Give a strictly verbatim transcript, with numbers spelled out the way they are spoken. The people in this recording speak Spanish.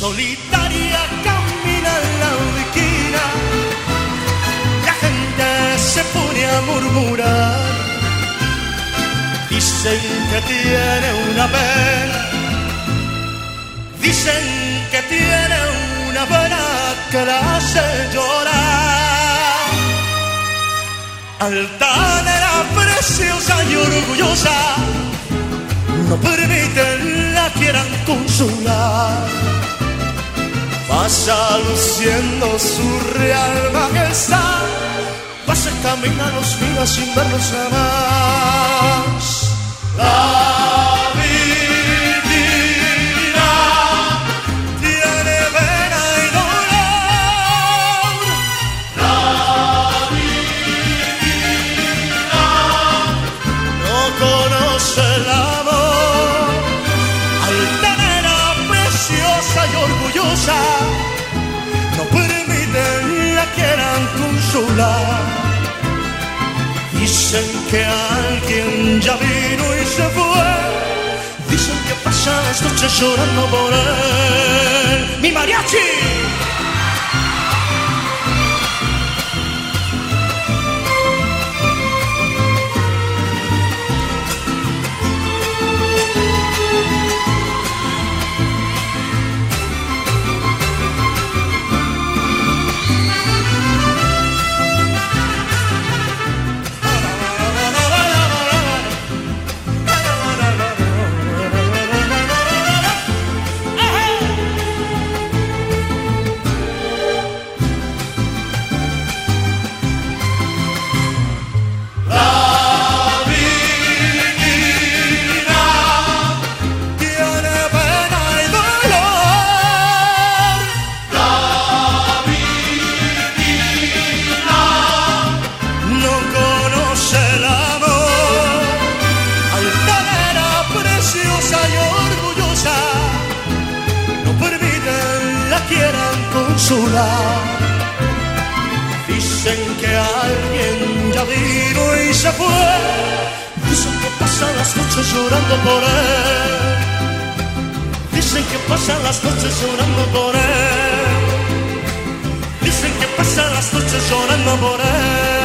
solitaria camina en la esquina, la gente se pone a murmurar, dicen que tiene una pena, dicen que tiene una pena que la hace llorar. Altanera, preciosa y orgullosa, no permiten la quieran consolar. Pasa luciendo su real majestad, pasa camina los miras sin verlos jamás. La divina tiene pena y dolor. La divina no conoce el amor. Altanera, preciosa y orgullosa, no permiten la quieran consolar. Dicen que alguien ya vino y se fue, dicen que pasan las noches llorando por él. ¡Mi mariachi! Dicen que alguien ya vino y se fue, dicen que pasan las noches llorando por él, dicen que pasan las noches llorando por él, dicen que pasan las noches llorando por él.